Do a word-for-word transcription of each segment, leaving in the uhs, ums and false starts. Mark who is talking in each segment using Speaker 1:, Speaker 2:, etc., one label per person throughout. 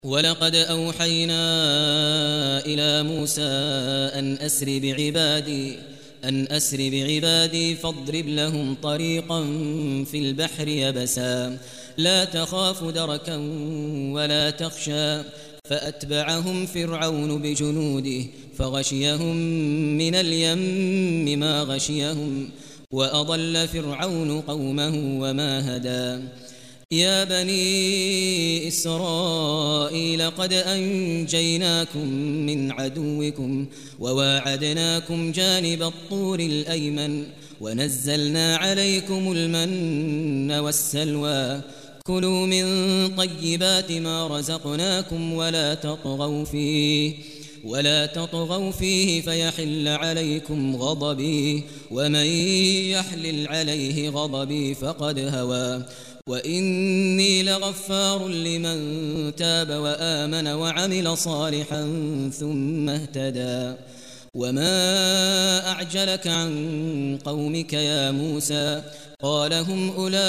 Speaker 1: ولقد أوحينا إلى موسى أن أسر بعبادي أن أسر بعبادي فاضرب لهم طريقا في البحر يبسا لا تخاف دركا ولا تخشى فأتبعهم فرعون بجنوده فغشيهم من اليم ما غشيهم وأضل فرعون قومه وما هدى يا بني إسرائيل قد أنجيناكم من عدوكم وواعدناكم جانب الطور الأيمن ونزلنا عليكم المن والسلوى كلوا من طيبات ما رزقناكم ولا تطغوا فيه ولا تطغوا فيه فيحل عليكم غضبي ومن يحلل عليه غضبي فقد هوى وإني لغفار لمن تاب وآمن وعمل صالحا ثم اهتدى وما أعجلك عن قومك يا موسى قال هم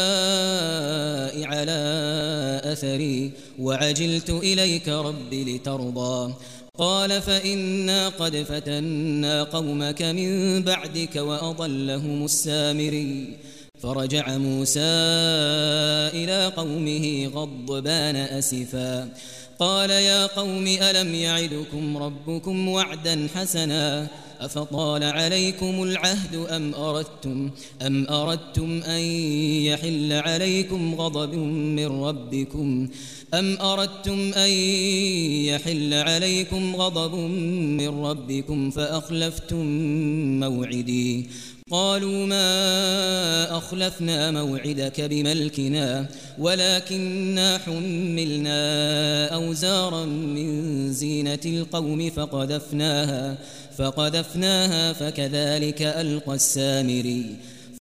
Speaker 1: أولئك على أثري وعجلت إليك رب لترضى قال فإنا قد فتنا قومك من بعدك وأضلهم السامري فرجع موسى إلى قومه غضبان أسفا قال يا قوم ألم يعدكم ربكم وعدا حسنا أفطال عليكم العهد أم أردتم أم أردتم أن يحل عليكم غضب من ربكم أم أردتم أن يحل عليكم غضب من ربكم فأخلفتم موعدي قالوا ما أخلفنا موعدك بملكنا ولكننا حملنا أوزارا من زينة القوم فقذفناها فقذفناها فكذلك ألقى السامري